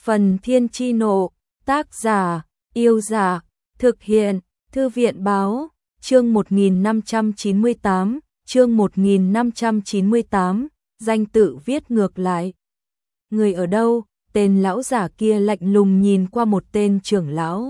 Phần Thiên Chi Nộ, tác giả, Yêu Giả, thực hiện, Thư viện báo, chương 1598, chương 1598, danh tự viết ngược lại. Người ở đâu? Tên lão giả kia lạnh lùng nhìn qua một tên trưởng lão.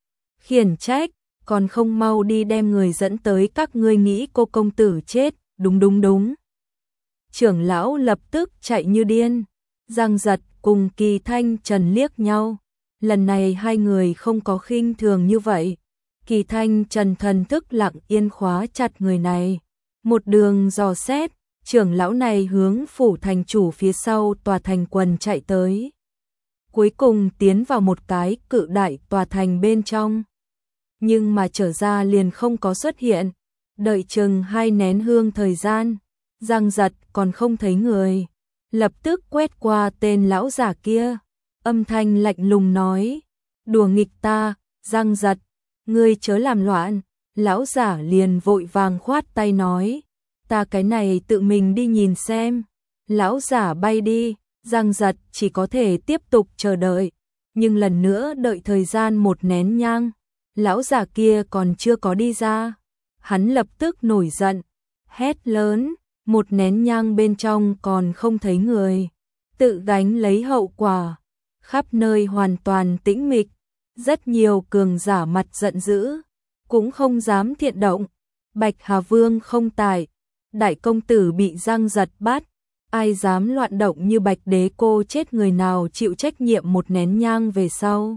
Khiển trách, còn không mau đi đem người dẫn tới, các ngươi nghĩ cô công tử chết, đúng. Trưởng lão lập tức chạy như điên. Giang Giật cùng Kỳ Thanh Trần liếc nhau. Lần này hai người không có khinh thường như vậy. Kỳ Thanh Trần thần thức lặng yên khóa chặt người này. Một đường dò xét, trưởng lão này hướng phủ thành chủ phía sau tòa thành quần chạy tới. Cuối cùng tiến vào một cái cự đại tòa thành bên trong. Nhưng mà trở ra liền không có xuất hiện. Đợi chừng 2 nén hương thời gian, Giang Giật còn không thấy người. Lập tức quét qua tên lão giả kia. Âm thanh lạnh lùng nói: đùa nghịch ta, Giang Giật, ngươi chớ làm loạn. Lão giả liền vội vàng khoát tay nói: ta cái này tự mình đi nhìn xem. Lão giả bay đi, Giang Giật chỉ có thể tiếp tục chờ đợi. Nhưng lần nữa đợi thời gian 1 nén nhang, lão giả kia còn chưa có đi ra. Hắn lập tức nổi giận, hét lớn: 1 nén nhang bên trong còn không thấy người, tự gánh lấy hậu quả. Khắp nơi hoàn toàn tĩnh mịch, rất nhiều cường giả mặt giận dữ, cũng không dám thiện động. Bạch Hà Vương không tại, đại công tử bị Giang Giật bắt, ai dám loạn động như Bạch Đế cô chết, người nào chịu trách nhiệm 1 nén nhang về sau.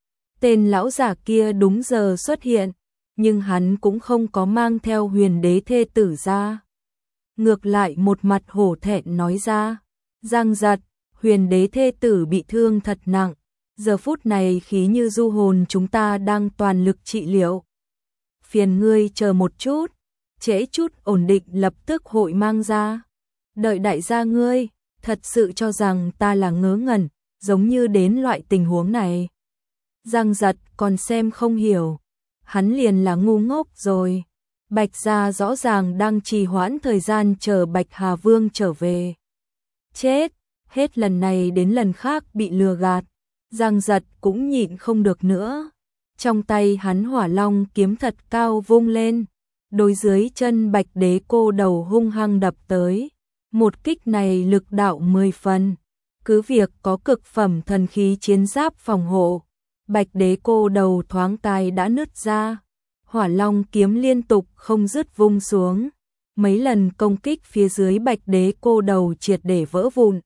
Tên lão giả kia đúng giờ xuất hiện, nhưng hắn cũng không có mang theo Huyền Đế thê tử ra. Ngược lại một mặt hổ thẹn nói ra: Giang Giật, Huyền Đế thê tử bị thương thật nặng, giờ phút này khí như du hồn, chúng ta đang toàn lực trị liệu. Phiền ngươi chờ một chút, trễ chút ổn định lập tức hội mang ra. Đợi đại gia ngươi, thật sự cho rằng ta là ngớ ngẩn, giống như đến loại tình huống này. Giang Giật còn xem không hiểu, hắn liền là ngu ngốc rồi. Bạch gia rõ ràng đang trì hoãn thời gian chờ Bạch Hà Vương trở về. Chết, hết lần này đến lần khác bị lừa gạt. Giang Giật cũng nhịn không được nữa. Trong tay hắn Hỏa Long kiếm thật cao vung lên, đối dưới chân Bạch Đế cô đầu hung hăng đập tới. Một kích này lực đạo 10 phần, cứ việc có cực phẩm thần khí chiến giáp phòng hộ, Bạch Đế cô đầu thoáng cái đã nứt ra. Hỏa Long kiếm liên tục không dứt vung xuống, mấy lần công kích phía dưới Bạch Đế cô đầu triệt để vỡ vụn.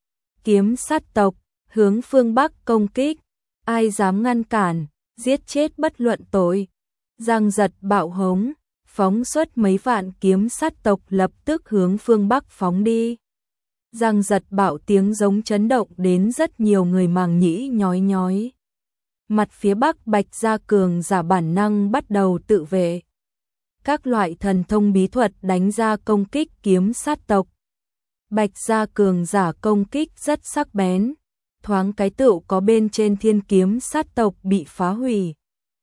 Kiếm sát tộc hướng phương Bắc công kích, ai dám ngăn cản, giết chết bất luận tội. Giang Giật bạo hống, phóng xuất mấy vạn kiếm sát tộc lập tức hướng phương Bắc phóng đi. Giang Giật bạo tiếng giống chấn động đến rất nhiều người màng nhĩ nhói nhói. Mặt phía Bắc Bạch gia cường giả bản năng bắt đầu tự vệ. Các loại thần thông bí thuật đánh ra công kích kiếm sát tộc. Bạch gia cường giả công kích rất sắc bén, thoáng cái tựu có bên trên thiên kiếm sát tộc bị phá hủy.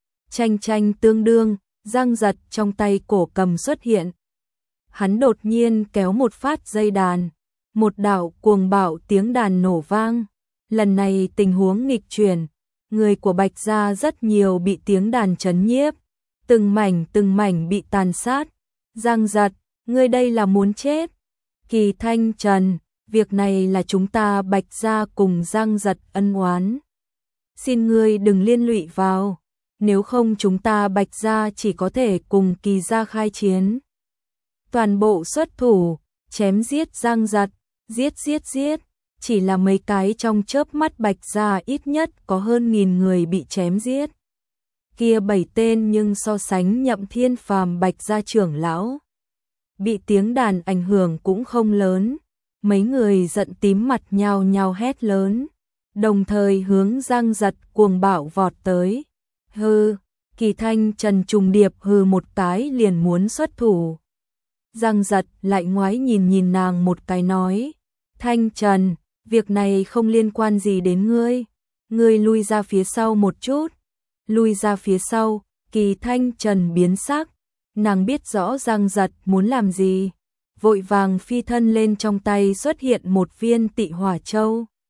Tranh tương đương, Giang Giật trong tay cổ cầm xuất hiện. Hắn đột nhiên kéo một phát dây đàn, một đạo cuồng bạo tiếng đàn nổ vang. Lần này tình huống nghịch chuyển, người của Bạch gia rất nhiều bị tiếng đàn chấn nhiếp, từng mảnh bị tàn sát. Giang Giật, ngươi đây là muốn chết. Kỳ Thanh Trần, việc này là chúng ta Bạch gia cùng Giang Giật ân oán, xin ngươi đừng liên lụy vào, nếu không chúng ta Bạch gia chỉ có thể cùng Kỳ gia khai chiến. Toàn bộ xuất thủ, chém giết Giang Giật, giết. Chỉ là mấy cái trong chớp mắt Bạch gia ít nhất có hơn 1000 người bị chém giết. Kia 7 tên nhưng so sánh Nhậm Thiên Phàm Bạch gia trưởng lão, bị tiếng đàn ảnh hưởng cũng không lớn. Mấy người giận tím mặt nhao nhao hét lớn, đồng thời hướng Giang Giật cuồng bạo vọt tới. Hừ, Kỳ Thanh Trần trùng điệp hừ một cái liền muốn xuất thủ. Giang Giật lại ngoái nhìn nàng một cái nói: Thanh Trần, việc này không liên quan gì đến ngươi, ngươi lui ra phía sau một chút. Lui ra phía sau, Kỳ Thanh Trần biến sắc, nàng biết rõ Giang Giật muốn làm gì, vội vàng phi thân lên, trong tay xuất hiện một viên Tị Hỏa Châu.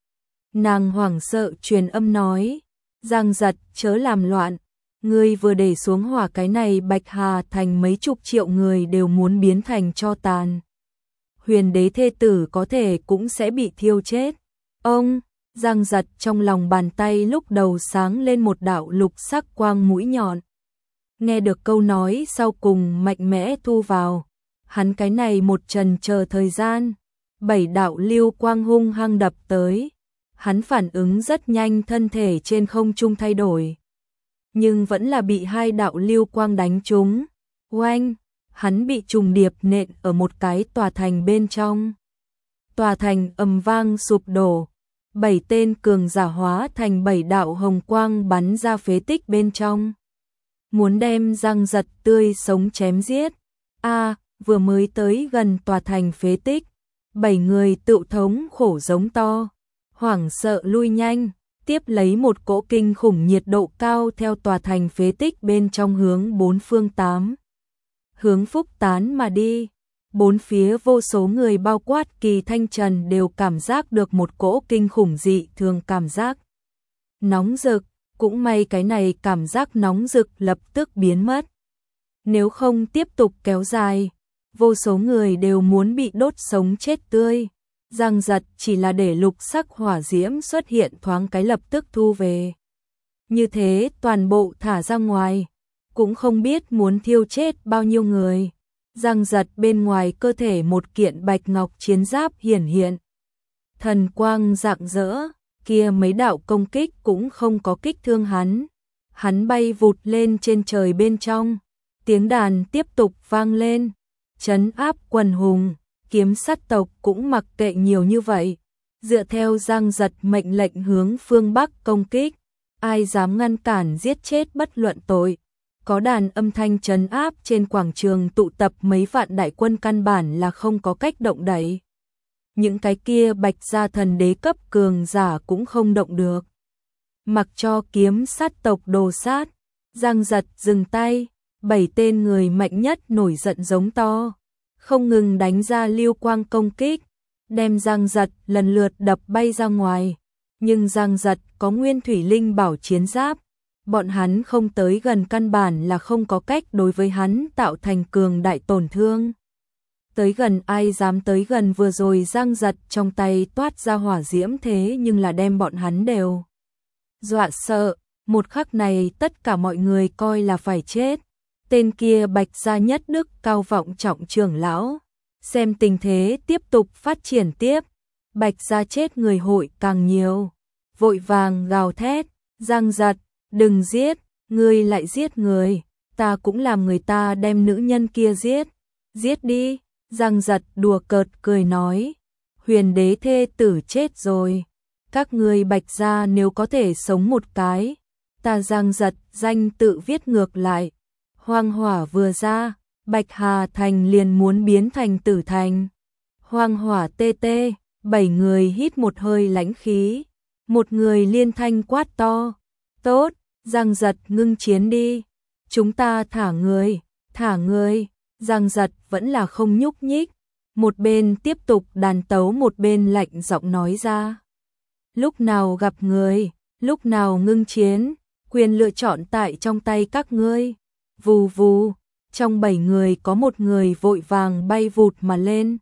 Nàng hoảng sợ truyền âm nói, Giang Giật chớ làm loạn, ngươi vừa để xuống hỏa cái này Bạch Hà thành mấy chục triệu người đều muốn biến thành tro tàn. Huyền đế thê tử có thể cũng sẽ bị thiêu chết. Ông, Giang Giật trong lòng bàn tay lúc đầu sáng lên một đạo lục sắc quang mũi nhọn. Nghe được câu nói sau cùng mạnh mẽ thu vào, hắn cái này một trần chờ thời gian, 7 đạo lưu quang hung hăng đập tới. Hắn phản ứng rất nhanh, thân thể trên không trung thay đổi, nhưng vẫn là bị 2 đạo lưu quang đánh trúng. Oanh, hắn bị trùng điệp nện ở một cái tòa thành bên trong. Tòa thành ầm vang sụp đổ, 7 tên cường giả hóa thành 7 đạo hồng quang bắn ra phế tích bên trong, muốn đem Giang Giật tươi sống chém giết. Vừa mới tới gần tòa thành phế tích, 7 người tự thống khổ giống to, hoảng sợ lui nhanh, tiếp lấy một cỗ kinh khủng nhiệt độ cao theo tòa thành phế tích bên trong hướng bốn phương tám hướng phúc tán mà đi. Bốn phía vô số người bao quát Kỳ Thanh Trần đều cảm giác được một cỗ kinh khủng dị thường cảm giác nóng rực, cũng may cái này cảm giác nóng rực lập tức biến mất. Nếu không tiếp tục kéo dài, vô số người đều muốn bị đốt sống chết tươi. Giang Giật chỉ là để lục sắc hỏa diễm xuất hiện thoáng cái lập tức thu về. Như thế toàn bộ thả ra ngoài, cũng không biết muốn thiêu chết bao nhiêu người. Giang Giật bên ngoài cơ thể một kiện bạch ngọc chiến giáp hiển hiện. Thần quang rạng rỡ, kia mấy đạo công kích cũng không có kích thương hắn. Hắn bay vụt lên trên trời bên trong, tiếng đàn tiếp tục vang lên, trấn áp quần hùng. Kiếm sát tộc cũng mặc kệ nhiều như vậy, dựa theo Giang Giật mệnh lệnh hướng phương Bắc công kích, ai dám ngăn cản giết chết bất luận tội. Có đàn âm thanh trấn áp trên quảng trường tụ tập mấy vạn đại quân căn bản là không có cách động đậy. Những cái kia Bạch gia thần đế cấp cường giả cũng không động được. Mặc cho kiếm sát tộc đồ sát, Giang Giật dừng tay, 7 tên người mạnh nhất nổi giận giống to, không ngừng đánh ra lưu quang công kích, đem Giang Giật lần lượt đập bay ra ngoài. Nhưng Giang Giật có nguyên thủy linh bảo chiến giáp, bọn hắn không tới gần căn bản là không có cách đối với hắn tạo thành cường đại tổn thương. Tới gần ai dám tới gần, vừa rồi Giang Giật trong tay toát ra hỏa diễm thế nhưng là đem bọn hắn đều dọa sợ, một khắc này tất cả mọi người coi là phải chết. Tên kia Bạch gia nhất đức cao vọng trọng trưởng lão, xem tình thế tiếp tục phát triển tiếp, Bạch gia chết người hội càng nhiều, vội vàng gào thét, Giang Giật, đừng giết, ngươi lại giết người, ta cũng làm người ta đem nữ nhân kia giết, giết đi. Giang Giật đùa cợt cười nói, huyền đế thê tử chết rồi, các ngươi Bạch gia nếu có thể sống một cái, ta Giang Giật danh tự viết ngược lại. Hoang hỏa vừa ra, Bạch Hà thành liền muốn biến thành tử thành. Hoang hỏa tê tê, 7 người hít một hơi lãnh khí, một người liên thanh quát to, tốt, Giang Giật ngưng chiến đi, chúng ta thả người, thả người. Giang Giật vẫn là không nhúc nhích, một bên tiếp tục đàn tấu một bên lạnh giọng nói ra, lúc nào gặp người, lúc nào ngưng chiến, quyền lựa chọn tại trong tay các ngươi. Vù vù, trong 7 người có một người vội vàng bay vụt mà lên,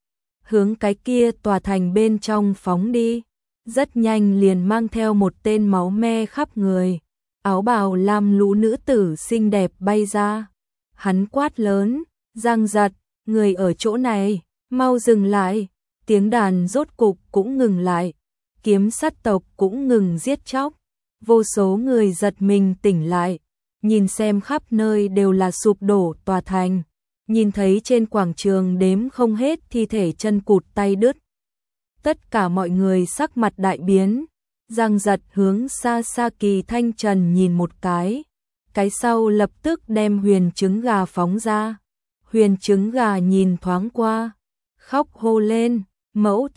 hướng cái kia tòa thành bên trong phóng đi, rất nhanh liền mang theo một tên máu me khắp người, áo bào lam lũ nữ tử xinh đẹp bay ra. Hắn quát lớn, Giang Giật, người ở chỗ này, mau dừng lại. Tiếng đàn rốt cục cũng ngừng lại, kiếm sát tộc cũng ngừng giết chóc, vô số người giật mình tỉnh lại. Nhìn xem khắp nơi đều là sụp đổ tòa thành, nhìn thấy trên quảng trường đếm không hết thi thể chân cụt tay đứt. Tất cả mọi người sắc mặt đại biến, Giang Giật hướng xa xa Kỳ Thanh Trần nhìn một cái sau lập tức đem huyền trứng gà phóng ra. Huyền trứng gà nhìn thoáng qua, khóc hô lên, mẫu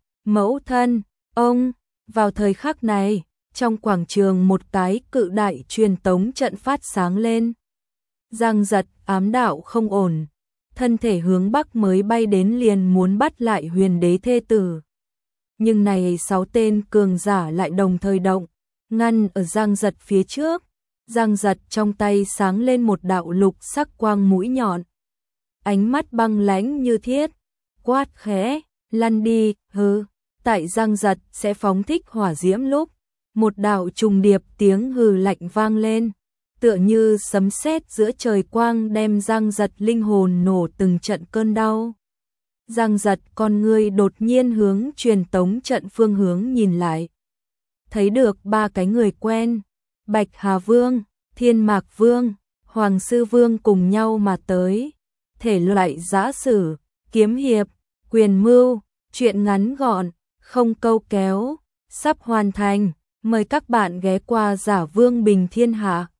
thân, ông. Vào thời khắc này, trong quảng trường một cái cự đại truyền tống trận phát sáng lên. Giang Giật ám đạo không ổn, thân thể hướng bắc mới bay đến liền muốn bắt lại huyền đế thê tử. nhưng này 6 tên cường giả lại đồng thời động, ngăn ở Giang Giật phía trước. Giang Giật trong tay sáng lên một đạo lục sắc quang mũi nhọn. Ánh mắt băng lãnh như thiết, quát khẽ, lăn đi, hừ. Tại Giang Giật sẽ phóng thích hỏa diễm lúc, một đạo trùng điệp tiếng hừ lạnh vang lên, tựa như sấm sét giữa trời quang đem Giang Giật linh hồn nổ từng trận cơn đau. Giang Giật con ngươi đột nhiên hướng truyền tống trận phương hướng nhìn lại. Thấy được 3 cái người quen, Bạch Hà Vương, Thiên Mạc Vương, Hoàng Sư Vương cùng nhau mà tới. Thể loại giã sử, kiếm hiệp, quyền mưu, truyện ngắn gọn, không câu kéo, sắp hoàn thành. Mời các bạn ghé qua Giả Vương Bình Thiên Hạ.